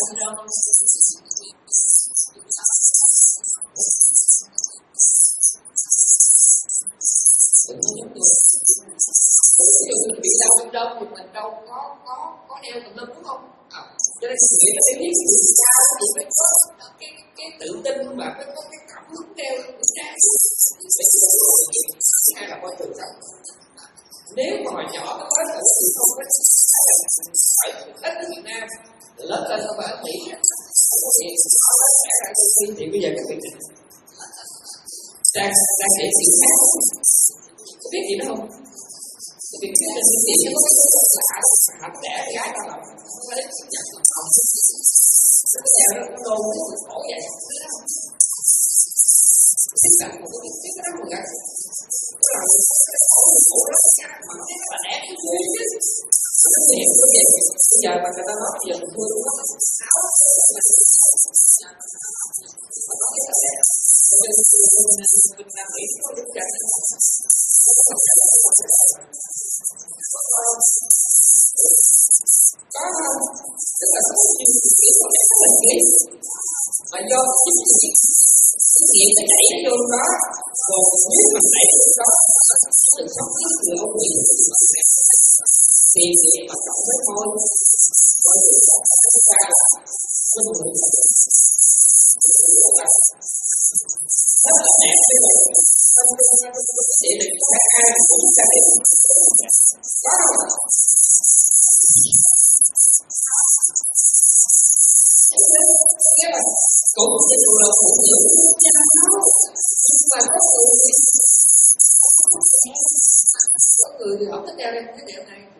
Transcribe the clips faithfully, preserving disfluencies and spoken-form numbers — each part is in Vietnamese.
đâu. Đừng có giống tôi. Ví dụ mình bị đau bên đông thì mình đâu có có có đeo tùm lum đúng không? À, cho nên sự nghĩ là cái biết sự sao thì phải có cái cái tự tin và phải có cái cảm hứng đeo của trái. Hay là coi thường sao? Nếu mà hồi nhỏ nó có thử thì không có phải ít ở Việt Nam, lớn lên không phải ở Mỹ thì bây giờ các vị đang đang để chuyện khác, có biết gì đó không? Vì cái tình chị nó có cái lạ hạnh đẻ gái ta làm nó lấy nhận làm không, nó đẻ nó nó đôn nó khổ vậy, cái cảnh một cái cái cái đó mà gắt, nó làm cái khổ khổ lắm mà cái nó là đẻ cái vui chứ, nó tiền cái gì, bây giờ mà người ta nói giờ mình vui nó áo, mà nói cái là đẻ, mình làm nghĩ có đúng vậy. Có không? Tức là có nhiều chuyện có thể mình nghĩ mà do chính cái cái nghiệm nó đẩy vô đó, còn nếu mà đẩy vô đó đừng có cái người ông nghĩ thì việc mà cộng với thôi có thể chúng ta có một người rất là đẹp cái này để mình các ai cũng sẽ biết có không? Cái là cũng sẽ được là phụ nữ cha nó nhưng mà có người có người thì không thích đeo đây cái đeo này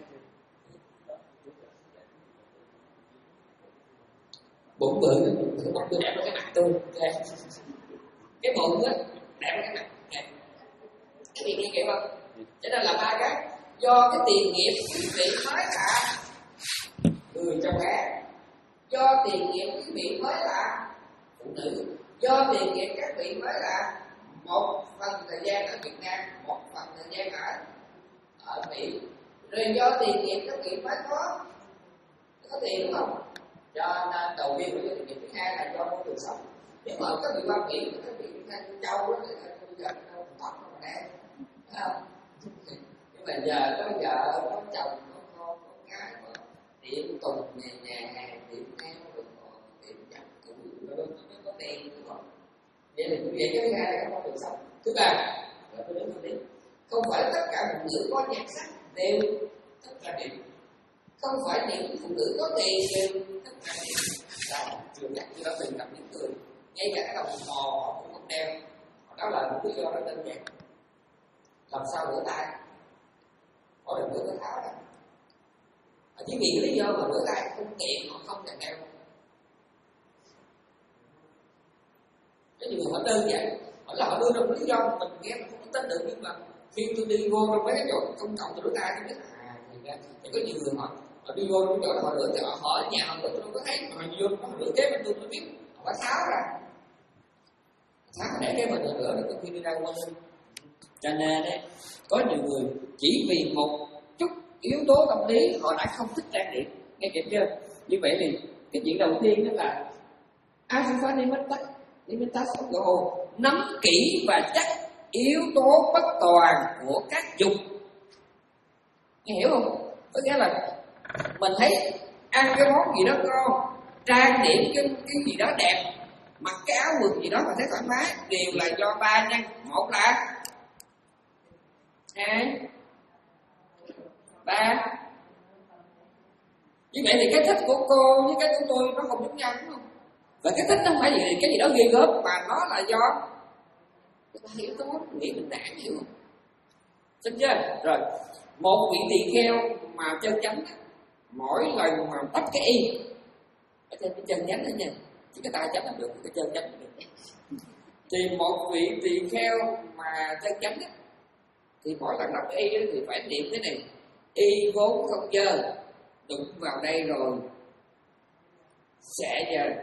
bụng bự cái bụng tôi đẹp vào cái mặt tôi cái bụng á đẹp vào cái mặt cái gì nghe kịp không? Cho nên là ba cái do cái tiền nghiệp quý vị mới là người trong gái, do tiền nghiệp quý vị mới là phụ nữ, do tiền nghiệp các vị mới là một phần thời gian ở Việt Nam, một phần thời gian ở ở Mỹ, rồi do tiền nghiệp các vị mới có có tiền đúng không? Cho nên đầu tiên của tiền nghiệp thứ hai là do môi trường sống. Nếu mà các vị qua Mỹ các vị theo châu đó thì bây giờ đâu tóc nó đẹp, thấy không? Nhưng mà giờ có vợ có chồng có con có cái mà điểm tùng nhà nhà điểm theo rồi điểm chặt cũng nó có tiền đúng không? Vậy thì quý vị cái thứ hai là cái môi trường sống. Thứ ba là cái lớn hơn đi, không phải tất cả phụ nữ có nhan sắc đều tất cả điểm, không phải những phụ nữ có tiền đều tất cả điểm. Đó, trường chắc như đó từng gặp những người ngay cả cái đồng hồ họ cũng không đeo, đó là một lý do rất đơn giản. Làm sao rửa tay? Họ đừng rửa cái tháo ra. Chỉ vì cái lý do mà rửa tay không tiện họ không cần đeo. Cái điều họ đơn giản, họ là họ đưa ra một lý do mình nghe mình không tin được, nhưng mà khi tôi đi vô trong mấy cái chỗ công cộng tôi rửa tay tôi biết à thì ra thì có nhiều người họ họ đi vô trong chỗ đó họ rửa thì họ hỏi ở nhà họ rửa tôi đâu có thấy, mà họ vô họ rửa kế bên tôi tôi biết họ phải tháo ra, tháo để cái mình rửa được khi đi ra qua bên. Cho nên đấy, có nhiều người chỉ vì một chút yếu tố tâm lý họ đã không thích trang điểm, nghe kịp chưa? Như vậy thì cái chuyện đầu tiên đó là Asifanimatas nắm kỹ và chắc yếu tố bất toàn của các dục. Nghe hiểu không? Có nghĩa là mình thấy ăn cái món gì đó ngon, trang điểm cái cái gì đó đẹp, mặc cái áo quần gì đó mà thấy thoải mái, đều là do ba nhân. Một là hai ba. Như vậy thì cái thích của cô với cái của tôi nó không giống nhau đúng không? Và cái thích nó không phải gì cái gì đó ghê gớm, mà nó là do cái ba yếu tố nghĩ mình đã hiểu không? Xin chưa? Rồi một vị tỳ kheo mà chân chánh, mỗi lần mà tấp cái y ở trên cái chân chánh đó nha, chỉ cái tay chánh là được, cái chân chánh là được. Thì một vị tỳ kheo mà chân chánh á, thì mỗi lần đọc y thì phải niệm cái này: y vốn không dơ, đụng vào đây rồi sẽ dơ.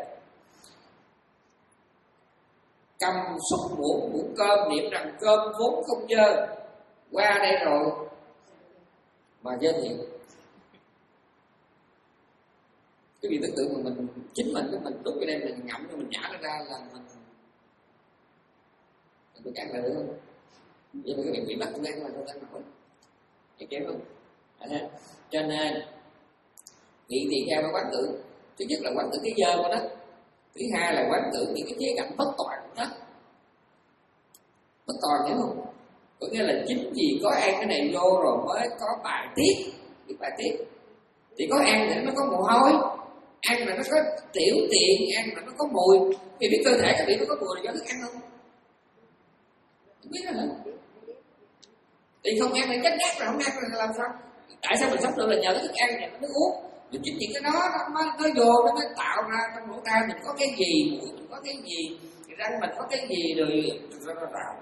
Cầm xúc muỗng muỗng cơm, niệm rằng cơm vốn không dơ, qua đây rồi mà dơ thiệt. Cái việc tưởng tượng mà mình chính mình cái mình đút cái đây mình ngậm cho mình nhả nó ra là mình mình có cản lại được không? Vậy mà cái việc bị bắt ngang là không ăn nổi, hiểu chưa không? À, cho nên vị tỳ kheo phải quán tưởng, thứ nhất là quán tưởng cái dơ của nó, thứ hai là quán tưởng những cái khía cạnh bất toàn của nó. Bất toàn hiểu không? Có nghĩa là chính vì có ăn cái này vô rồi mới có bài tiết, biết bài tiết thì có ăn thì nó có mồ hôi, ăn là nó có tiểu tiện, ăn là nó có mùi. Thì biết cơ thể các vị nó có mùi là do thức ăn không? Không biết đó hả? Thì không ăn thì chắc chắn là không ăn là làm sao? Tại sao mình sống được là nhờ cái thức ăn này, nước uống. Mình chính những cái đó nó, nó, nó vô nó mới tạo ra trong lỗ tai mình có cái gì, mũi mình có cái gì, răng mình có cái gì rồi nó tạo.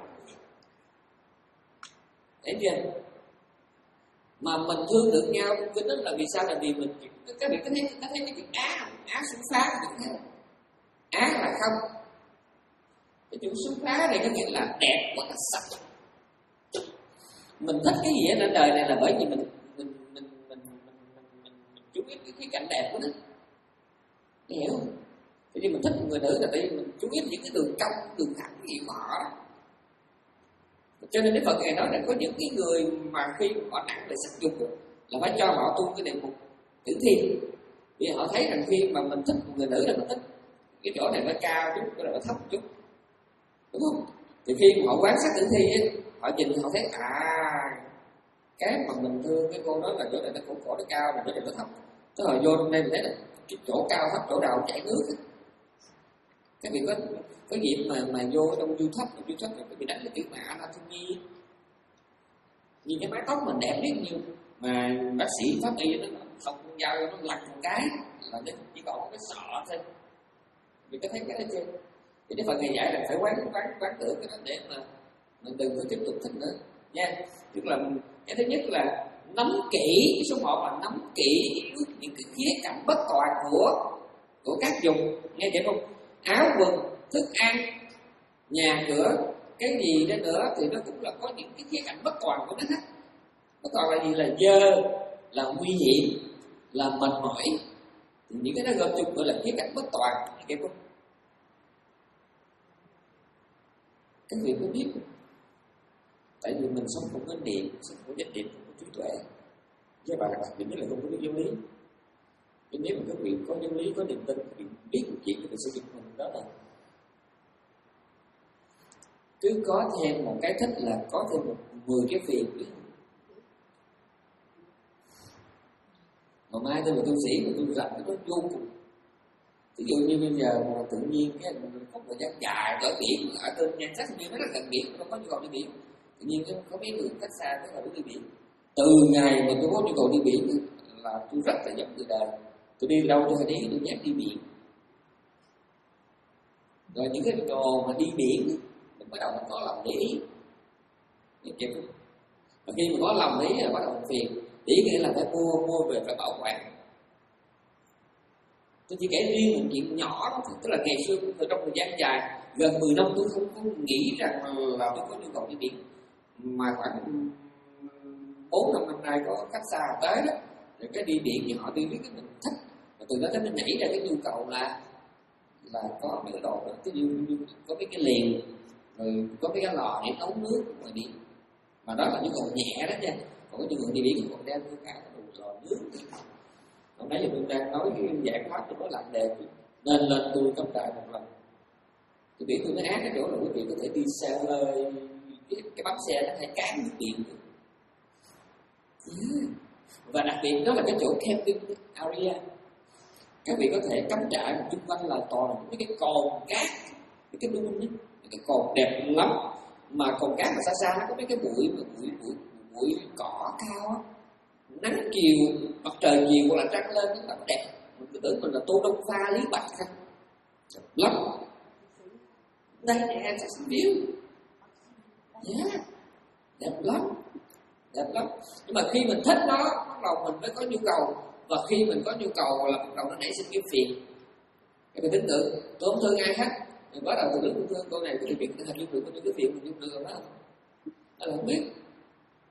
Thấy chưa? Mà mình thương được nhau trong kinh đó là vì sao? Là vì mình các vị có thấy có thấy cái chữ á không? Á xứng phá không? Á là không. Cái chữ xứng phá này có nghĩa là đẹp quá là sạch. Mình thích cái gì ở trên đời này là bởi vì mình mình mình mình mình mình, mình, mình chú ý cái cảnh đẹp của nó. Nghe hiểu không? Thì khi mình thích một người nữ là tại vì mình chú ý những cái đường cong, đường thẳng gì của họ. Cho nên Đức Phật Ngài nói là có những cái người mà khi họ nặng về sắc dục là phải cho họ tu cái đề mục tử thiên. Vì họ thấy rằng khi mà mình thích một người nữ là mình thích cái chỗ này nó cao chút, cái này nó thấp chút, đúng không? Thì khi mà họ quán sát tử thi ấy, họ nhìn họ thấy à cái mà mình thương cái cô đó là chỗ này nó cổ cổ nó cao, mà chỗ này nó thấp. Thế hồi vô trong đây mình thấy là cái chỗ cao thấp chỗ đầu chảy nước ấy. Các vị có có dịp mà mà vô trong YouTube, YouTube các vị đánh cái chữ mà anatomy, nhìn cái mái tóc mình đẹp biết nhiêu, mà bác sĩ pháp y nó không dao nó lặt một cái là nó chỉ còn một cái sọ thôi. Vì có thấy cái đó chưa? Thì Đức Phật Ngài dạy là phải quán quán quán tưởng cái đó để mà mình đừng có tiếp tục thích nữa nha. Tức là cái thứ nhất là nắm kỹ, cái số một là nắm kỹ những cái khía cạnh bất toàn của của các dùng, nghe hiểu không? Áo quần, thức ăn, nhà cửa, cái gì đó nữa thì nó cũng là có những cái khía cạnh bất toàn của nó hết. Bất toàn là gì? Là dơ, là nguy hiểm, là mệt mỏi. Thì những cái đó gồm chung gọi là khía cạnh bất toàn, nghe hiểu không? Các vị có biết không? Tại vì mình sống không có niệm, sống không có niệm, không có trí tuệ. Với bạn đặc biệt nhất là không có biết giáo lý. Chứ nếu mà các vị có giáo lý, có niềm tin, các vị biết một chuyện, các vị sẽ giật mình đó là cứ có thêm một cái thích là có thêm một mười cái phiền. Mà mai tôi là tu sĩ mà tôi rảnh nó vô cùng. Ví dụ như bây giờ mà tự nhiên cái có một thời gian dài ở biển, ở trên nhan sắc như nó rất gần biển, nó có nhu cầu đi biển. Tự nhiên có mấy người cách xa cái là đi biển. Từ ngày mà tôi có nhu cầu đi biển là tôi rất là dòng từ đời. Tôi đi đâu tôi phải đi, tôi nhắc đi biển. Rồi những cái đồ mà đi biển mình bắt đầu mình có lòng để ý. Và khi mà có lòng để ý là bắt đầu mình phiền. Ý nghĩa là phải mua, mua về phải bảo quản. Tôi chỉ kể riêng một chuyện nhỏ, tức là ngày xưa từ trong thời gian dài gần mười năm tôi không có nghĩ rằng là tôi có nhu cầu đi biển. Mà khoảng bốn năm năm nay có cách xa tới đó, rồi cái đi biển thì họ đi biết cái mình thích. Và từ đó tới mình nảy ra cái nhu cầu là là có mấy cái đồ đó, cái như có mấy cái liềm, rồi có mấy cái lò để nấu nước ngoài biển. Mà đó là nhu cầu nhẹ đó nha. Còn cái nhu cầu đi biển thì còn đem theo cả đồ lò nước. Hôm nay tôi đang nói cái giải pháp tôi nói lặng đề nên lên tôi cấp đại một lần. Tôi biết tôi nói ác cái chỗ là quý vị có thể đi xe hơi, cái, cái bánh xe nó hay cán nước điện. Yeah. Và đặc biệt đó là cái chỗ camping area. Các vị có thể cắm trại một chung quanh là toàn mấy cái cồn cát, mấy cái đun ấy, mấy cái cồn đẹp lắm. Mà cồn cát mà xa xa nó có mấy cái bụi mà bụi bụi bụi cỏ cao á. Nắng chiều, mặt trời chiều hoặc là trăng lên nó là đẹp. Mình cứ tưởng mình là Tô Đông Pha, Lý Bạch không? Đẹp lắm. Đây nè, sẽ xin view. Yeah. Đẹp lắm. Đẹp lắm. Nhưng mà khi mình thích nó, bắt đầu mình mới có nhu cầu. Và khi mình có nhu cầu là bắt đầu nó nảy sinh cái phiền. Cái mình tin tưởng, tôi không thương ai hết. Mình bắt đầu từ lúc tôi thương cô này, tôi biết là hình như được có những cái phiền mình dung được đó. Đó là không biết.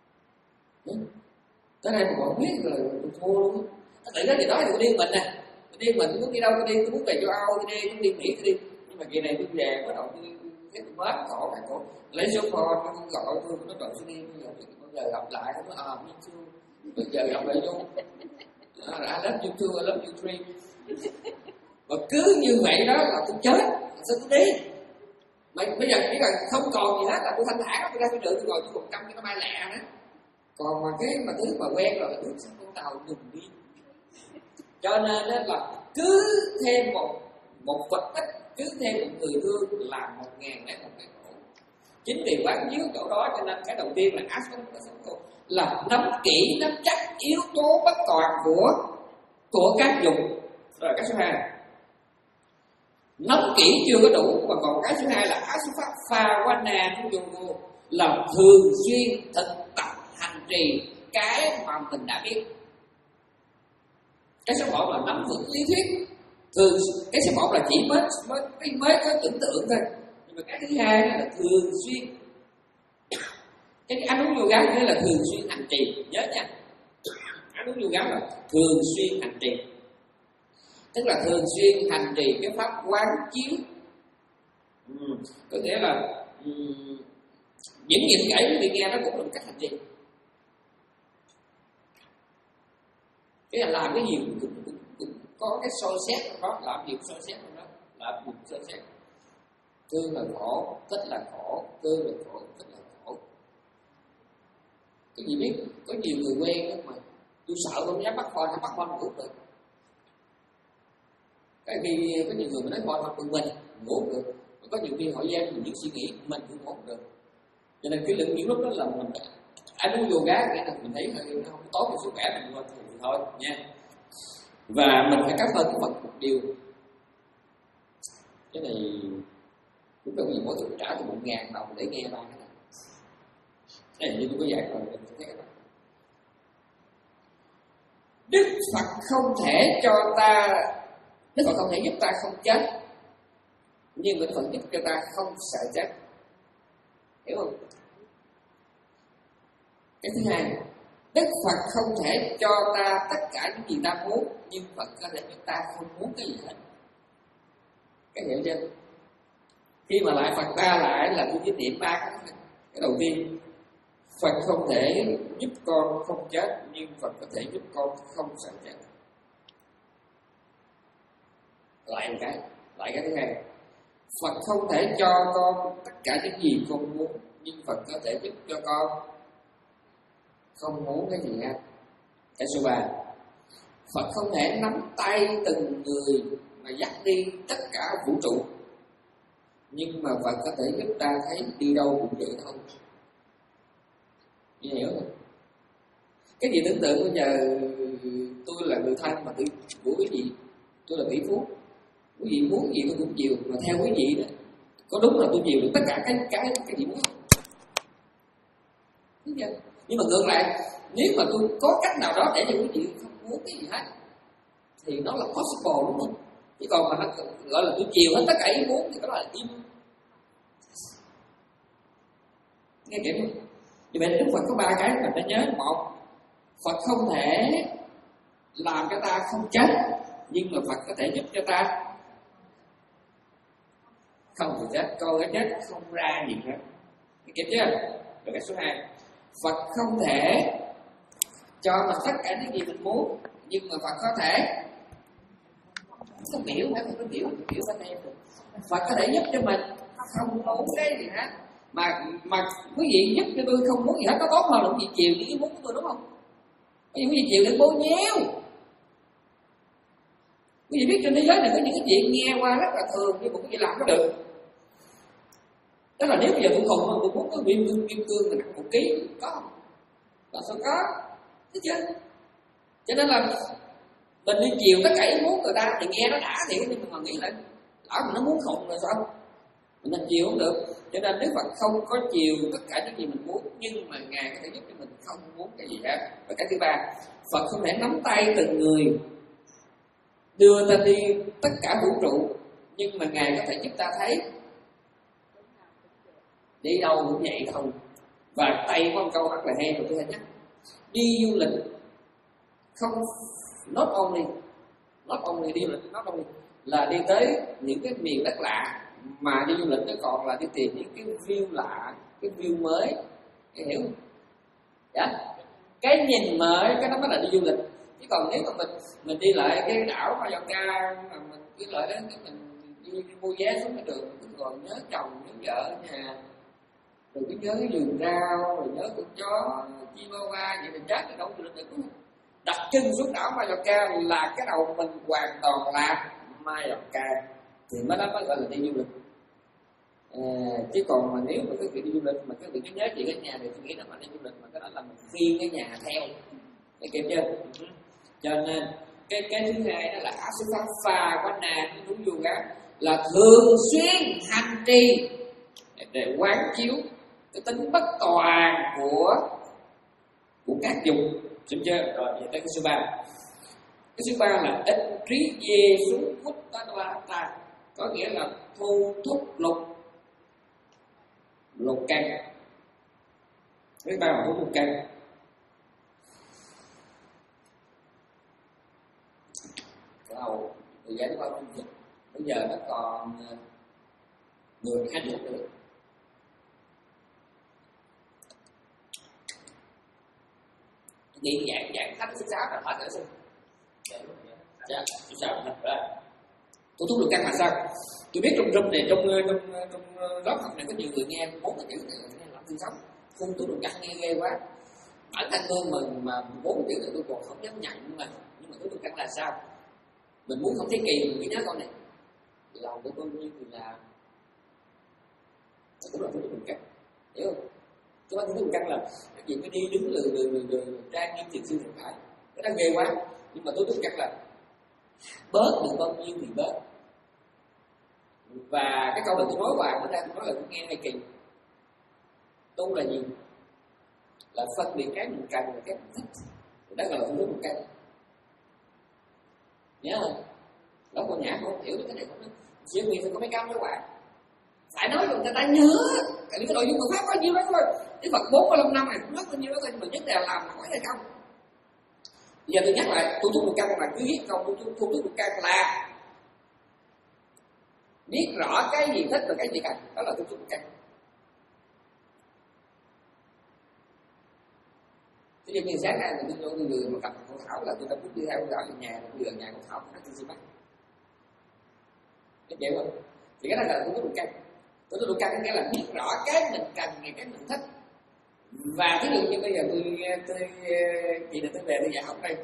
Tới đây mà còn biết là tôi thua luôn á. Tự đó thì nói được điên mình nè. đi mình muốn đi đâu tôi đi, tôi muốn về châu Âu tôi đi, tôi muốn đi Mỹ tôi đi, nhưng mà kỳ này tôi về bắt đầu tôi thấy tôi mất khổ này khổ, lấy số phone nó không gọi tôi, nó gọi tôi đi, bây giờ bao giờ gặp lại nó nói à me too, bây giờ gặp lại vô I love you too, I love you three, và cứ như vậy đó là tôi chết, sao tôi đi? Mà bây giờ chỉ cần không còn gì hết là tôi thanh thản, tôi ra tôi được tôi ngồi tôi một trăm cái nó bay lẹ nữa. Còn mà cái mà thứ mà quen rồi là bước sang con tàu đừng đi. Cho nên đó là cứ thêm một một vật ích, cứ thêm một người thương là một ngàn lẻ một cái khổ. Chính vì quán chiếu chỗ đó cho nên cái đầu tiên là aspect là nắm kỹ, nắm chắc yếu tố bất toàn của của các dụng. Rồi cái số hai nắm kỹ chưa có đủ, và còn cái thứ hai là asufat phawana yoga là thường xuyên thực tập hành trì cái mà mình đã biết. Cái số một là nắm vững lý thuyết, thường cái số một là chỉ mới mới mới có tưởng tượng thôi, nhưng mà cái thứ hai là thường xuyên. Cái ăn uống yoga nghĩa là thường xuyên hành trì, nhớ nha. Ăn uống yoga là thường xuyên hành trì, tức là thường xuyên hành trì cái pháp quán chiếu. Ừ. Có nghĩa là um, những nghiệp kể của người nghe nó cũng là một cách hành trì. Cái là làm cái gì cũng, cũng, cũng, cũng có cái soi xét trong đó, làm gì cũng soi xét trong đó, làm gì cũng soi xét. Thương là khổ, thích là khổ, thương là khổ, thích là khổ. Cái gì biết, có nhiều người quen đó mà tôi sợ không dám bắt con, không bắt con ngủ được. Cái khi có nhiều người mà nói con học mình ngủ được, mà có nhiều khi họ gian mình những suy nghĩ mình cũng ngủ được. Cho nên cái lượng những lúc đó là mình anh uống yoga nghĩa là mình thấy nó không tốt cho sức khỏe mình thôi thì thôi nha. Và mình phải cảm ơn cái Phật một điều, cái này chúng tôi có gì mỗi tuần trả từ một ngàn đồng để nghe ba cái này. Cái này như tôi có giải rồi mình thấy cái đó. Đức Phật không thể cho ta, Đức Phật không thể giúp ta không chết, nhưng mà Đức Phật giúp cho ta không sợ chết, hiểu không? Cái thứ hai, Đức Phật không thể cho ta tất cả những gì ta muốn, nhưng Phật có thể cho ta không muốn cái gì hết. Cái hiểu chưa? Khi mà lại Phật ba lại là tôi giới thiệu ba cái. Cái đầu tiên, Phật không thể giúp con không chết, nhưng Phật có thể giúp con không sợ chết. Lại một cái, lại cái thứ hai, Phật không thể cho con tất cả những gì con muốn, nhưng Phật có thể giúp cho con không muốn cái gì hết. Cái số ba, Phật không thể nắm tay từng người mà dắt đi tất cả vũ trụ, nhưng mà Phật có thể giúp ta thấy đi đâu cũng vậy thôi. Nghe hiểu không? Cái gì tưởng tượng bây giờ tôi là người thân mà tôi của quý vị, tôi là tỷ phú, quý vị muốn gì tôi cũng chịu, mà theo quý vị đó có đúng là tôi chịu được tất cả cái cái cái gì muốn không? Nhưng mà ngược lại, nếu mà tôi có cách nào đó để cho quý vị không muốn cái gì hết thì nó là possible, đúng không? Chứ còn mà nó gọi là tôi chiều hết tất cả ý muốn thì đó là im. Nghe kịp không? Vì vậy Đức Phật có ba cái mình phải nhớ. Một, Phật không thể làm cho ta không chết, nhưng mà Phật có thể giúp cho ta không bị chết. Coi cái chết không ra gì hết. Nghe kịp chưa? Rồi cái số hai, Phật không thể cho mình tất cả những gì mình muốn, nhưng mà Phật có thể không biểu, phải không có biểu, biểu bên em được. Phật có thể giúp cho mình không muốn cái gì hết, mà mà quý vị giúp cho tôi không muốn gì hết, có tốt hơn là quý vị chiều những cái muốn của tôi, đúng không? Quý vị chiều đừng bố nhéo. Quý vị biết trên thế giới này có những cái chuyện nghe qua rất là thường, nhưng mà quý vị làm có được. Tức là nếu bây giờ tôi khùng mà tôi muốn có viên cương kim cương thì nặng một ký, có không? Là sao có? Thấy chưa? Cho nên là mình đi chiều tất cả ý muốn người ta thì nghe nó đã thiệt, nhưng mà nghĩ lại lỡ mà nó muốn khùng rồi sao? Mình nên chiều không được. Cho nên Đức Phật không có chiều tất cả những gì mình muốn, nhưng mà Ngài có thể giúp cho mình không muốn cái gì hết. Và cái thứ ba, Phật không thể nắm tay từng người đưa ta đi tất cả vũ trụ, nhưng mà Ngài có thể giúp ta thấy đi đâu cũng vậy thôi. Và tay có một câu rất là hay mà tôi hay nhắc: đi du lịch không not only Nó không người đi du lịch, nó không là đi tới những cái miền đất lạ, mà đi du lịch nó còn là đi tìm những cái view lạ, cái view mới, em hiểu không? Dạ. Cái nhìn mới, cái đó mới là đi du lịch. Chứ còn nếu mà mình mình đi lại cái đảo Mallorca mà mình đi lại đó, cái mình đi, đi mua vé xuống cái đường, cứ còn nhớ chồng, nhớ vợ ở nhà, rồi cứ nhớ cái vườn rau, rồi nhớ con chó, chihuahua, vậy mình chết thì đâu du lịch được, đúng không? Đặt chân xuống đảo Mallorca là cái đầu mình hoàn toàn là Mallorca, thì mới đó mới gọi là đi du lịch. À, chứ còn mà nếu mà các vị đi du lịch mà các vị cứ nhớ chuyện ở nhà thì tôi nghĩ là mà đi du lịch mà cái đó là mình khiêng cái nhà theo, để kịp chưa? Cho nên cái cái thứ hai đó là Asupha Wana đúng yoga là thường xuyên hành trì để quán chiếu cái tính bất toàn của của các dục, hiểu chưa? Rồi về tới cái số ba. Cái số ba là ít trí dê xuống hút ta, có nghĩa là thu thúc lục lục căn. Cái ba là thu lục căn. Cái đầu từ giải qua trung dịch bây giờ nó còn mười hai phút nữa. Đi dạng dạng thách số sáu là hết rồi xin. Dạ, số sáu là hết rồi. Tôi thúc được căn là sao? Tôi biết trong rung này, trong trong trong lớp học này có nhiều người nghe bốn cái chữ này nghe làm tương sống. Phun tôi được căn nghe ghê quá. Bản thân tôi mà mà bốn cái chữ này tôi còn không dám nhận, nhưng mà nhưng mà tôi được căn là sao? Mình muốn không thấy kỳ mình chỉ nhớ câu này. Lòng của tôi như thì là cũng là tôi được căn, hiểu không? Chúng ta tôi được căn là cái chuyện phải đi đứng lừ lừ lừ lừ trang nghiêm thiền sư hiện tại, cái đó ghê quá. Nhưng mà tôi được căn là bớt được bao nhiêu thì bớt. Và cái câu này tôi nói hoài bữa nay tôi nói là tôi nghe hay kỳ. Tu là gì? Là phân biệt cái mình cần và cái mình thích. Đó gọi là phương thức một căn. Nhớ không? Đó con nhã không hiểu được cái này không? Chỉ vì phải có mấy cam đó hoài. Phải nói rồi người ta nhớ. Tại vì cái nội dung của Pháp có nhiêu đó thôi. Cái Phật bốn mươi lăm năm này cũng nói bao nhiêu đó thôi, nhưng mà nhất là làm là có hay không. Bây giờ tôi nhắc lại, tu thúc một căn mà cứ viết câu tu thúc một căn là biết rõ cái gì thích và cái gì cần, đó là tu thúc một căn. Ví dụ như sáng nay tôi vô tôi vừa mà cầm con thảo là tôi đã muốn đi theo con thảo về nhà, tôi vừa nhà con thảo nó tôi sẽ bắt. Cái chịu không? Thì cái đó là tu thúc một căn. Tu thúc một căn nghĩa là biết rõ cái mình cần và cái mình thích. Và ví dụ như bây giờ tôi tôi chị là tôi về tôi dạy học đây,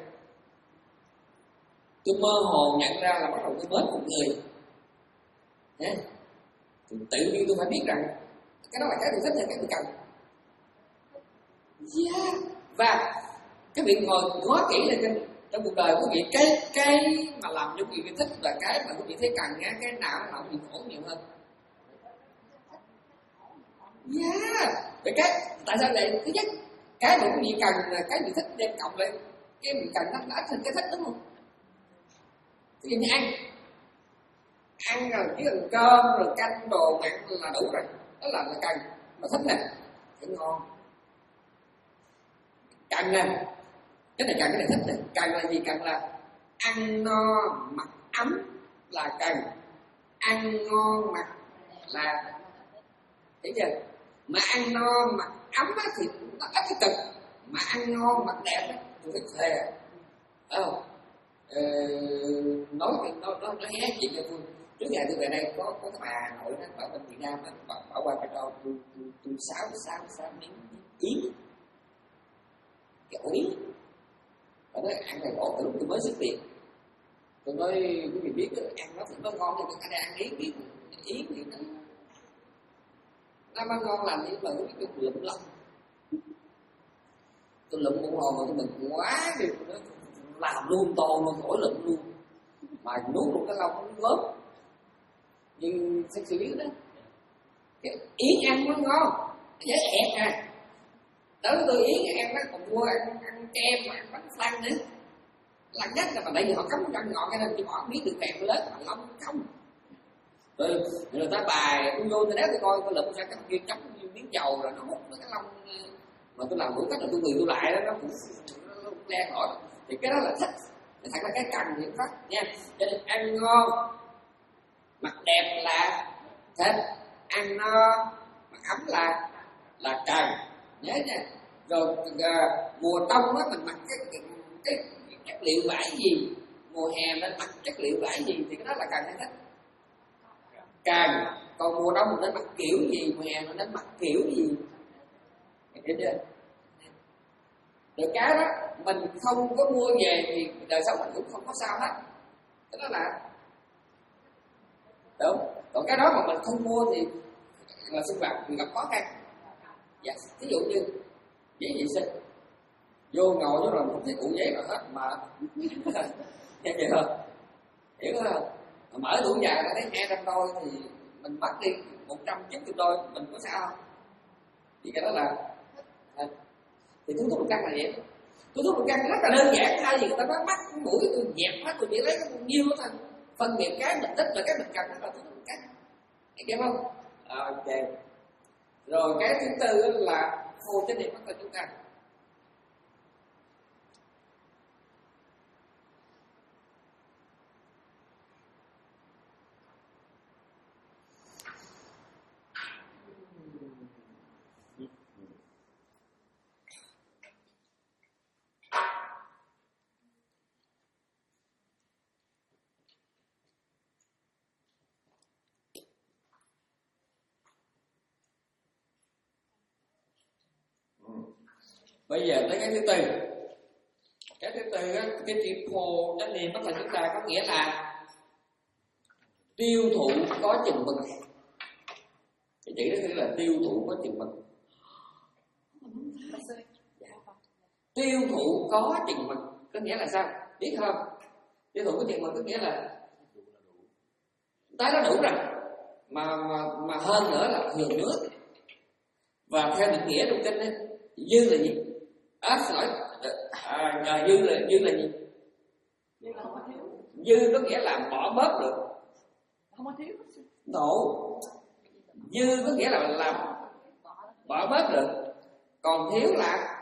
tôi mơ hồ nhận ra là bắt đầu tôi mến một người, yeah. Thì tự nhiên tôi phải biết rằng cái đó là cái tôi thích hay cái tôi cần, yeah. Và cái việc ngồi ngó kỹ lên trên trong cuộc đời của vị, cái cái mà làm cho quý vị thích và cái mà quý vị thấy cần á, cái nào nó làm quý vị khổ nhiều hơn, yeah. Vậy cái tại sao vậy? Thứ nhất, cái mà quý vị cần là cái vị thích đem cộng lại, cái vị cần nó đã thành cái thích, đúng không? Ví dụ như ăn ăn rồi chỉ cần cơm rồi canh đồ mặn là đủ rồi, đó là là cần. Mà thích nè phải ngon, cần nè, cái này cần, cái này thích nè. Cần là gì? Cần là ăn no mặc ấm là cần, ăn ngon mặc là, thấy chưa? Mà ăn no mặc ấm á, thì nó ít cái cực, mà ăn ngon mặc đẹp á, tôi phải thề, phải không? Ờ, nói nói nói nói hé chuyện cho tôi. Trước ngày tôi về đây có có cái bà Hà Nội đó, bảo bên Việt Nam đó, bảo, bảo qua phải cho tôi tôi tôi sáu sáu sáu miếng yến, cái ổ yến. Bà nói ăn này bỏ từ lúc tôi mới xuất tiền. Tôi nói quý vị biết ăn nó nó ngon nhưng mà cái này ăn yến biết yến thì nó nó nó ngon làm gì mà quý vị tôi lụm lắm. Tôi lụm một hồi mà tôi mừng quá đi, làm luôn to mà khỏi lụm luôn, mà nuốt luôn cái lông nó gớm như sẽ xử lý đó. Cái yến ăn nó ngon, dễ ẹt à. Đối với tôi yến ăn nó còn mua ăn, ăn kem, ăn bánh flan nữa. Lần nhất là mà bây giờ họ cấm ăn ngọt cho nên chỉ bỏ miếng đường vàng lớn mà lông không. Rồi người ta bài tôi vô tôi đéo tôi coi tôi lụm ra cái kia chấm miếng dầu rồi nó hút cái lông, mà tôi làm đủ cách là tôi người tôi lại đó nó cũng nó, nó đen nổi. Thì cái đó là thích. thật là cái cần những phát nha. Cho nên ăn ngon mặc đẹp là thịt, ăn no mặc ấm là là cần, nhớ nha. Rồi uh, mùa đông á mình mặc cái cái, cái cái chất liệu vải gì, mùa hè mình mặc chất liệu vải gì thì cái đó là cần hay thích? Cần. Còn mùa đông mình nên mặc kiểu gì, mùa hè mình nên mặc kiểu gì, hiểu chưa? Được cái đó mình không có mua về thì đời sống mình cũng không có sao hết, cái đó là đúng. Còn cái đó mà mình không mua thì là sinh hoạt thì gặp khó khăn. Dạ, ví dụ như giấy vệ sinh, vô ngồi vô rồi không thấy cuộn giấy nào hết mà nghe vậy không? Hiểu không? Mở tủ giày là thấy hai trăm đôi thì mình bắt đi một trăm chín mươi đôi, mình có sao không? Thì cái đó là à, thì thuốc thuốc căn là vậy. Thuốc thuốc căn rất là đơn giản, thay vì người ta nói mắt mũi tôi dẹp hết, tôi chỉ lấy cái nhiêu thôi, phân biệt cái mình thích là cái mình cần, đó là thuốc thuốc căn, hiểu không? À, ok. Rồi cái thứ tư là phô chánh niệm bất tình chúng ta. Bây giờ tới cái thứ tư. Cái thứ tư á, cái chữ phô chánh niệm bất tình chúng ta có nghĩa là tiêu thụ có chừng mực. Cái chữ đó là tiêu thụ có chừng mực. Tiêu thụ có chừng mực có nghĩa là sao? Biết không? Tiêu thụ có chừng mực có nghĩa là tới nó đủ rồi, mà mà mà hơn nữa là thừa nước. Và theo định nghĩa trong kinh ấy, dư là gì? À, xin lỗi, à, à, dư là dư là gì? Dư có nghĩa là bỏ bớt được. Không có thiếu. Đủ. Dư có nghĩa là làm bỏ bớt được. Còn thiếu là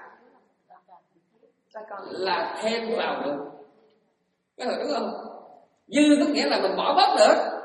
là thêm vào được. Có hiểu đúng không? Dư có nghĩa là mình bỏ bớt được.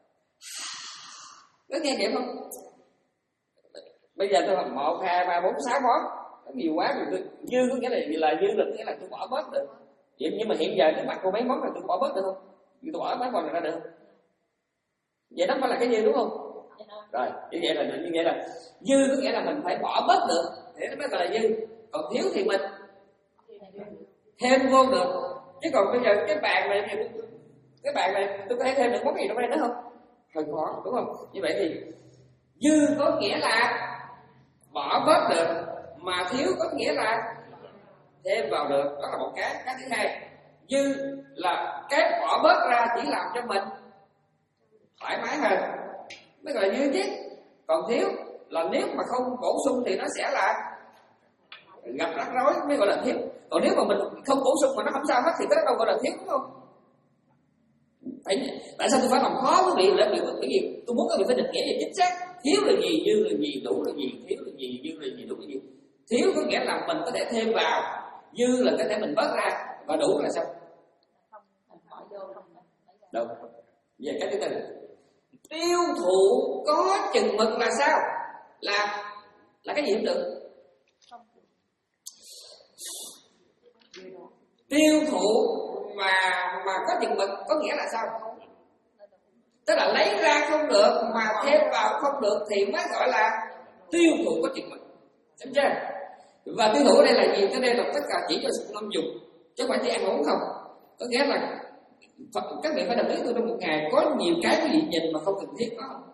Có nghe kịp không? Bây giờ tôi làm một, hai, ba, bốn, sáu món, nó nhiều quá rồi. Tôi, dư có nghĩa là là dư là nghĩa là tôi bỏ bớt được. Vậy nhưng mà hiện giờ tôi mặc cô mấy món này tôi bỏ bớt được không? Tôi bỏ mấy con này ra được không? Vậy đó phải là cái dư đúng không? Rồi, như vậy là như vậy là dư có nghĩa là mình phải bỏ bớt được để nó mới gọi là dư. Còn thiếu thì mình thêm vô được. Chứ còn bây giờ cái bàn này cái bàn này tôi có thể thêm được món gì trong đây nữa không? Hơi khó, đúng không? Như vậy thì dư có nghĩa là bỏ bớt được, mà thiếu có nghĩa là thêm vào được. Đó là một cái. Cái thứ hai, dư là cái bỏ bớt ra chỉ làm cho mình thoải mái hơn mới gọi là dư chứ. Còn thiếu là nếu mà không bổ sung thì nó sẽ là gặp rắc rối mới gọi là thiếu. Còn nếu mà mình không bổ sung mà nó không sao hết thì cái đó đâu gọi là thiếu, đúng không? Tại, tại sao tôi phải làm khó quý vị? Là bởi vì tôi muốn các vị phải định nghĩa cho chính xác. Thiếu là gì, dư là gì, đủ là gì, thiếu là gì, dư là gì, đủ là gì. Thiếu có nghĩa là mình có thể thêm vào, dư là có thể mình bớt ra, và đủ là sao? Đúng. Về cái thứ tư, tiêu thụ có chừng mực là sao? Là là cái gì cũng được. Tiêu thụ mà mà có chừng mực có nghĩa là sao? Tức là lấy ra không được mà thêm vào không được thì mới gọi là tiêu thụ có chừng mực. Đúng chưa? Và tiêu thụ ở đây là gì? Cái đây là tất cả chỉ cho sự ngâm dùng, chứ không phải chỉ ăn uống không. Có nghĩa là các vị phải đồng ý tôi trong một ngày có nhiều cái quý vị nhìn mà không cần thiết có không?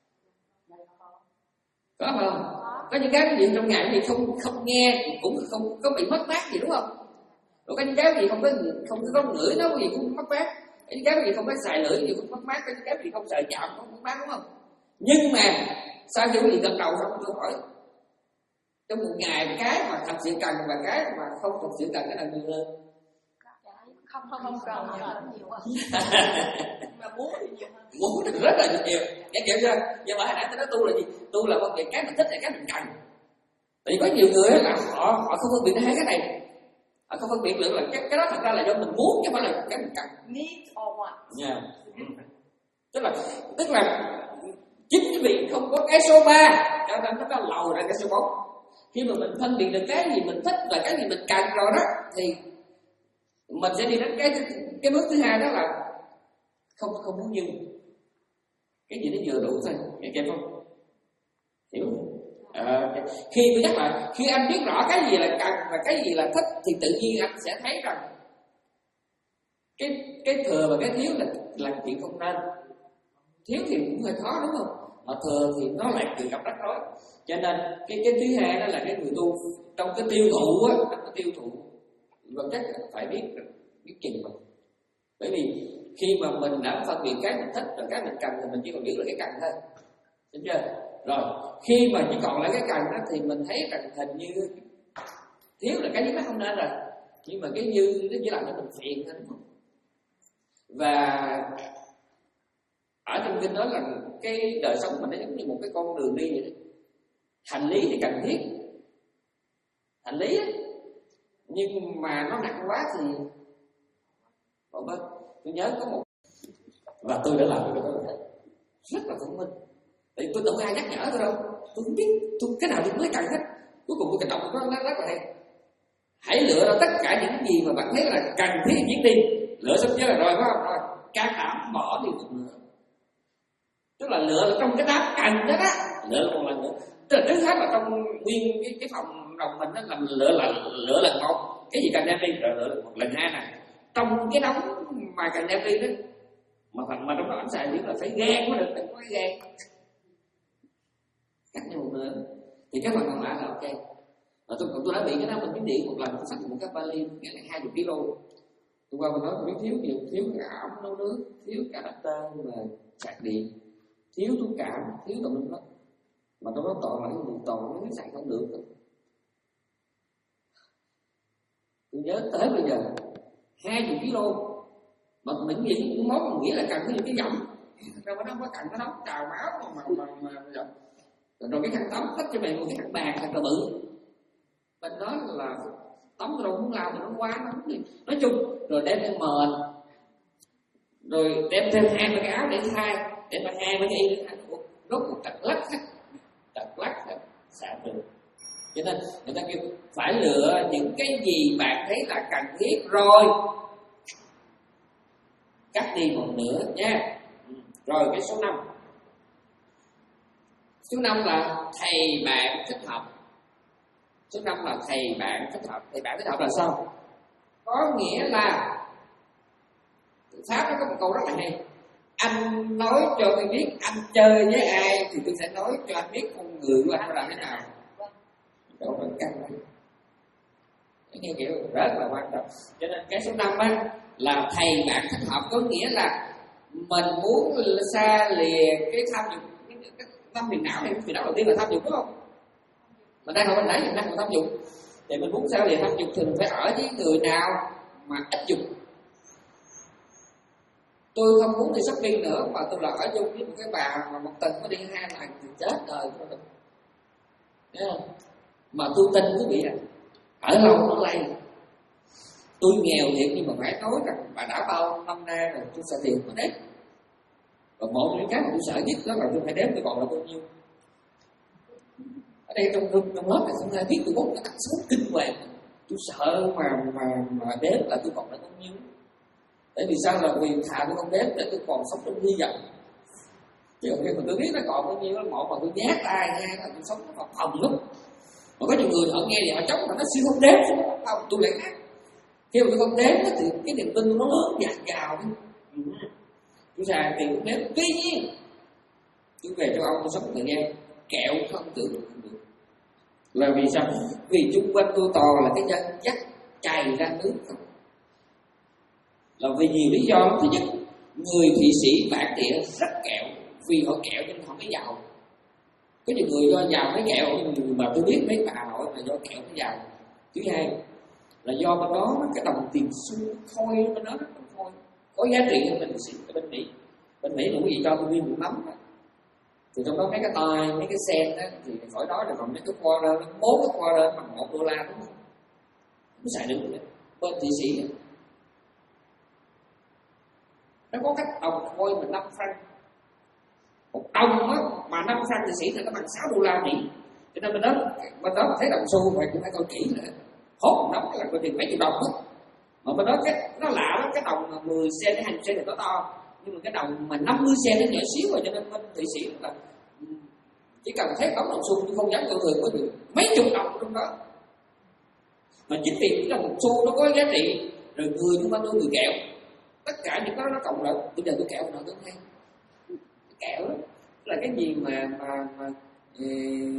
Có không? Có những cái quý vị trong ngày thì không không nghe cũng không có bị mất mát gì, đúng không? Rồi có những cái gì không có không có ngửi nó gì cũng mất mát, có những cái gì không có xài lưỡi gì cũng mất mát, có những cái gì không xài chạm cũng mất mát, đúng không? Nhưng mà sao khi quý vị gật đầu xong tôi hỏi trong một ngày cái mà thật sự cần và cái mà không thật sự cần cái là nhiều hơn? Không không không cần nhiều hơn. Mà muốn thì nhiều hơn. Muốn thì rất là nhiều. Nghe kiểu chưa? Nhưng mà hồi nãy tôi nói tu là gì? Tu là phân biệt cái mình thích là cái mình cần. Tại vì có nhiều người là họ họ không phân biệt hai cái này. À, không phân biệt được là cái, cái đó thật ra là do mình muốn chứ không phải là cái mình cần. Need or want. Yeah. Tức là tức là chính vì không có cái số ba cho nên nó có lầu ra cái số bốn. Khi mà mình phân biệt được cái gì mình thích và cái gì mình cần rồi đó thì mình sẽ đi đến cái cái bước thứ hai, đó là không không muốn dừng, cái gì nó vừa đủ thôi, nghe kịp không? Hiểu không? À, khi tôi nhắc lại, khi anh biết rõ cái gì là cần và cái gì là thích thì tự nhiên anh sẽ thấy rằng cái cái thừa và cái thiếu là là chuyện không nên. Thiếu thì cũng hơi khó đúng không? Mà thừa thì nó lại tự gặp rắc rối. Cho nên cái cái thứ hai đó là cái người tu trong cái tiêu thụ á, trong cái tiêu thụ và chắc phải biết biết chừng mà. Bởi vì khi mà mình đã phân biệt cái mình thích và cái mình cần thì mình chỉ còn giữ là cái cần thôi, đúng chưa? Rồi khi mà chỉ còn lại cái cần đó thì mình thấy rằng hình như thiếu là cái gì nó không nên rồi, nhưng mà cái dư nó chỉ làm cho mình phiền thôi, đúng không? Và ở trong kinh nói là cái đời sống mình nó giống như một cái con đường đi vậy đó. Hành lý thì cần thiết, hành lý ấy, nhưng mà nó nặng quá thì bỏ bớt. Tôi nhớ có một và tôi đã làm được đó rất là thông minh. Tại tôi đâu ai nhắc nhở tôi đâu, tôi không biết tôi cái nào tôi mới cần hết. Cuối cùng tôi đọc nó rất là hay. Hãy lựa ra tất cả những gì mà bạn thấy là cần thiết chuyến đi, lựa xong chưa là rồi phải không? Rồi can đảm bỏ đi một nửa. Tức là lựa là trong cái đám cần đó đó, lựa một lần nữa. Tức là thứ hết là trong nguyên cái, cái phòng đồng mình đó là lựa là lựa lần một, cái gì cần đem đi rồi lựa lần một, lần hai này trong cái đống mà cần đem đi đó mà phần mà trong đó anh xài biết là phải gan mới được, đừng có gan cắt nhau một nửa thì cái phần còn lại là ok. Và tôi tôi đã bị cái đó mình kiếm điện một lần, tôi xách một cái vali nghĩa là hai mươi ki lô. Tôi qua mình nói tôi thiếu nhiều, thiếu cả ống nấu nước, thiếu cả adapter và sạc điện, thiếu túi cảm, thiếu tùm lum hết. Mà trong đó toàn là cái gì toàn nó mới sạc không được. Tôi nhớ tới bây giờ hai mươi ki lô mà mình những món mình nghĩ là cần cái gì cái giọng, đâu có nó không có cần cái đó trào máu mà mà mà giọng. Rồi cái khăn tắm thích cho mày một cái khăn bàn thật là bự. Bên đó là tắm rồi muốn làm thì nó quá nóng đi. Nói chung rồi đem theo mền, rồi đem thêm hai cái áo để thay, để mà hai cái y để thay, rốt một trật lắc hết, trật lắc hết, xả được. Cho nên người ta kêu phải lựa những cái gì bạn thấy là cần thiết rồi cắt đi một nửa nha. Rồi cái số năm, số năm là thầy bạn thích hợp. Số năm là thầy bạn thích hợp. Thầy bạn thích hợp là sao? Có nghĩa là Pháp nó có một câu rất là hay. Anh nói cho tôi biết anh chơi với ai thì tôi sẽ nói cho anh biết con người của anh là thế nào. Đó là căn bản. Cái nghe kiểu rất là quan trọng. Cho nên cái số năm á là thầy bạn thích hợp, có nghĩa là mình muốn xa lìa cái tham dục, cái tâm phiền não này. Phiền não đầu tiên là tham dục đúng không? Mình đang học bên nãy mình đang còn tham dục, thì mình muốn xa lìa tham dục thì mình phải ở với người nào mà ít dục. Tôi không muốn đi shopping nữa mà tôi là ở chung với một cái bà mà một tuần mới đi hai lần thì chết đời của mình. Thấy không? Mà tôi tin quý vị là ở lâu nó lây. Tôi nghèo thiệt nhưng mà phải nói rằng bà đã bao năm nay rồi tôi sợ tiền mà đếm. Và một trong những cái mà tôi sợ nhất đó là tôi phải đếm tôi còn là bao nhiêu. Ở đây trong trong, trong lớp này không ai biết tôi bốc cái tặng số kinh hoàng. Tôi sợ mà mà mà đếm là tôi còn là bao nhiêu. Tại vì sao là vì thà tôi không đếm để tôi còn sống trong hy vọng. Chứ khi mà tôi biết nó còn bao nhiêu, một mà tôi nhát tay, hai là tôi sống nó phập phồng lắm. Mà có nhiều người họ nghe thì họ chống mà nó siêu không đếm, không tôi lại khác. Khi mà tôi không đếm thì cái niềm tin nó lớn dạt dào. Tôi xài tiền cũng đếm. Tuy nhiên tôi về châu Âu tôi sống thời gian kẹo không tưởng không được. Là vì sao? Vì chung quanh tôi toàn là cái dân dắt chày ra nước không. Là vì nhiều lý do. Thứ nhất, người Thụy Sĩ bản địa rất kẹo, vì họ kẹo nên họ mới giàu. Có nhiều người do giàu mới kẹo, nhưng mà tôi biết mấy bà nội là do kẹo mới giàu. Thứ hai là do bên đó cái đồng tiền xu khôi bên đó rất khôi, có giá trị hơn bên Mỹ. Bên Mỹ, bên Mỹ cũng gì cho tôi nguyên một nắm đó. Thì trong đó mấy cái tai, mấy cái sen đó thì khỏi đó, rồi còn mấy cái quarter, bốn cái quarter bằng một đô la đúng không? Không xài được nữa. bên Thụy Sĩ nó có cách đồng coi mà năm franc, một đồng á mà năm franc Thụy Sĩ thì nó bằng sáu đô la Mỹ. Cho nên bên đó bên đó thấy đồng xu vậy cũng phải coi kỹ nữa, hốt nóng là coi tiền mấy triệu đồng hết. Mà bên đó cái nó lạ lắm, cái đồng mười sen đến hai mươi sen thì nó to, nhưng mà cái đồng mà năm mươi sen nó nhỏ xíu rồi. Cho nên bên Thụy Sĩ là chỉ cần thấy bóng đồng xu nhưng không dám coi thường, bởi vì mấy chục đồng trong đó. Mà chính vì cái đồng xu nó có giá trị rồi người chúng ta nuôi người kẹo, tất cả những cái đó nó cộng lại. Bây giờ tôi kẹo nào tôi hay kẹo đó là cái gì mà mà, mà ừ,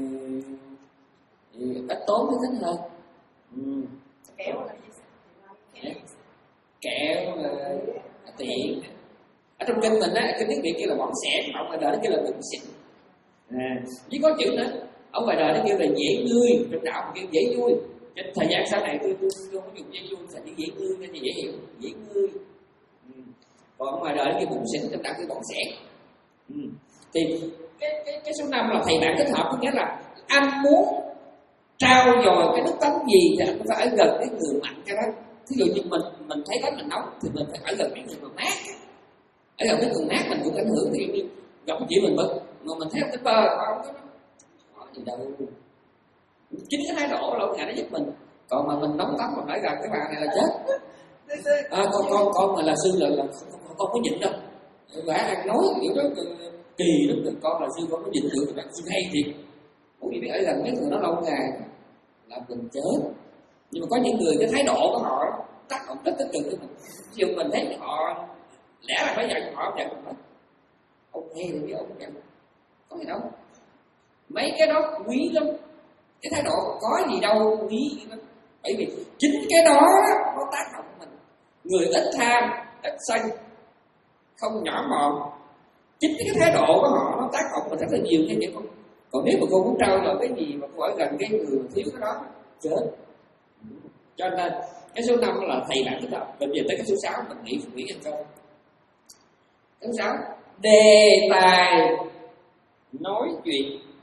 ừ, ít tốn mới thích hơn. Ừ. Kẹo là gì? Kẹo, kẹo là tiện. Ở trong kinh mình á, kinh tiếng Việt kia là bỏng xẻn, ở ngoài đời nó kêu là bụng xịn. À, với có chữ nữa, ở ngoài đời nó kêu là dễ ngươi, trong đạo kêu dễ vui. Trên thời gian sau này tôi tôi tôi không dùng dễ vui, thành chữ dễ ngươi nên thì dễ hiểu, dễ ngươi. Ừ. Còn ở ngoài đời nó kêu bụng xịn, trong đạo kêu bỏng xẻn. Ừ. Thì cái cái cái số năm là thầy bạn kết hợp, có nghĩa là anh muốn trao dồi cái đức tánh gì thì anh phải ở gần cái người mạnh cái đó. Thí dụ như mình mình thấy bánh mình nóng thì mình phải ở gần cái người mà mát, ở gần cái người mát mình cũng ảnh hưởng. Thì như gặp chị mình bớt mà mình thấy cái bơ không có có gì đâu, chính cái thái độ lâu ngày nó giúp mình. Còn mà mình nóng tắm mà phải gần cái bàn này là chết. À, con con con mà là sư là là không, không, không có nhịn đâu. Bà ăn nói kiểu đó kỳ lắm, từ con là sư con có nhịn được, bạn sư hay thiệt. Bởi vì biết ở gần mấy người nó lâu ngày là mình chết. Nhưng mà có những người cái thái độ của họ tác động rất tích cực với mình. Ví dụ mình thấy họ lẽ là phải giận họ không giận mình, ông nghe thì biết ông giận, có gì đâu. Mấy cái đó quý lắm, cái thái độ có gì đâu quý lắm. Bởi vì chính cái đó nó tác động mình. Người ít tham, ít sân, không nhỏ mọn, chính cái thái độ của họ nó tác động mình rất là nhiều nha chị con. Còn nếu mà cô muốn trao dồi cái gì mà cô ở gần cái người thiếu cái đó chết. Cho nên cái số năm là thầy bạn thích hợp. Bây giờ tới cái số sáu mình nghĩ nghĩ làm sao? Cái số sáu đề tài nói chuyện.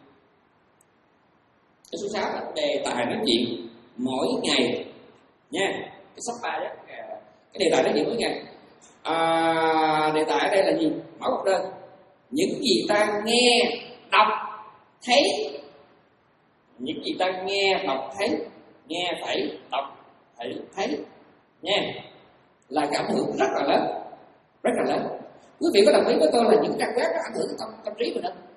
Cái số sáu là đề tài nói chuyện mỗi ngày nha. Cái số ba đó, cái đề tài nói chuyện mỗi ngày. À, đề tài ở đây là gì? Mở một đơn. Những gì ta nghe, đọc, thấy. Những gì ta nghe, đọc, thấy. Nghe phải, đọc phải, thấy nha. Là cái ảnh hưởng rất là lớn, rất là lớn. Quý vị có đồng ý với tôi là những trang web nó ảnh hưởng tới tâm, tâm trí mình không?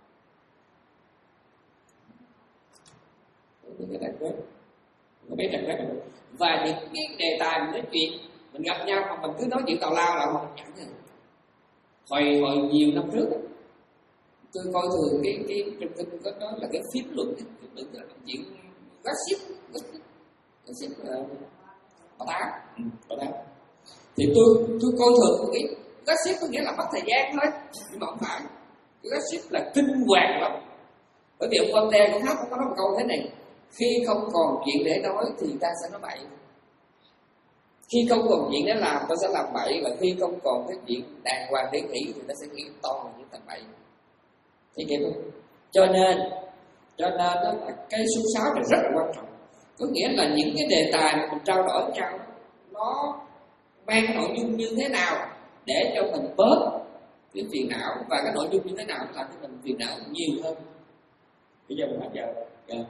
Những cái trang web, những cái trang web và những cái đề tài mình nói chuyện, mình gặp nhau mà mình cứ nói chuyện tào lao là mình chẳng rồi. Hồi hồi nhiều năm trước tôi coi thường cái cái trong kinh có nói là cái phím luận, phím luận là chuyện gossip, gossip là bà tám, bà tám. Thì tôi tôi coi thường cái gossip có nghĩa là mất thời gian thôi, nhưng mà không phải. Cái gossip là kinh hoàng lắm. Bởi vì ông Voltaire cũng hát cũng có nói một câu thế này: khi không còn chuyện để nói thì ta sẽ nói bậy. Khi không còn chuyện để làm ta sẽ làm bậy, và khi không còn cái chuyện đàng hoàng để nghĩ thì ta sẽ nghĩ to những thành bậy. Thấy kịp không? Cho nên cho nên đó là cái số sáu này rất là quan trọng. Có nghĩa là những cái đề tài mà mình trao đổi với nhau nó mang cái nội dung như thế nào để cho mình bớt cái phiền não, và cái nội dung như thế nào làm cho mình phiền não nhiều hơn. Bây giờ mình bắt giờ yeah.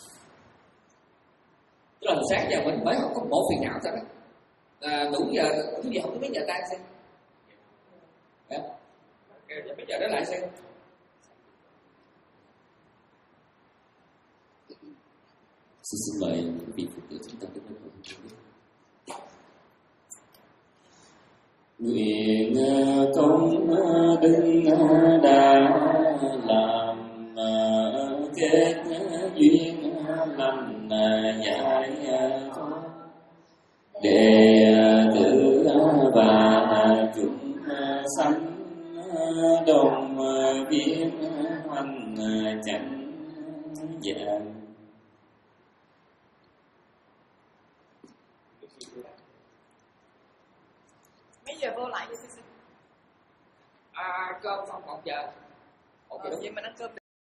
Tức là sáng giờ mình mới không có một phiền não thôi đó. À, đủ giờ, đủ giờ không có mấy giờ tan xem. Yeah. Okay, bây giờ đó lại xem. Xin xin mời quý vị Phật tử chúng ta đến với hội chúng. Nguyện công đức đã làm kết duyên lành giải thoát, đệ tử và chúng sanh đồng viên hoành chánh dạng. Mấy giờ vô lại vậy sư? À, cơm xong một giờ. Ờ, vậy mình ăn cơm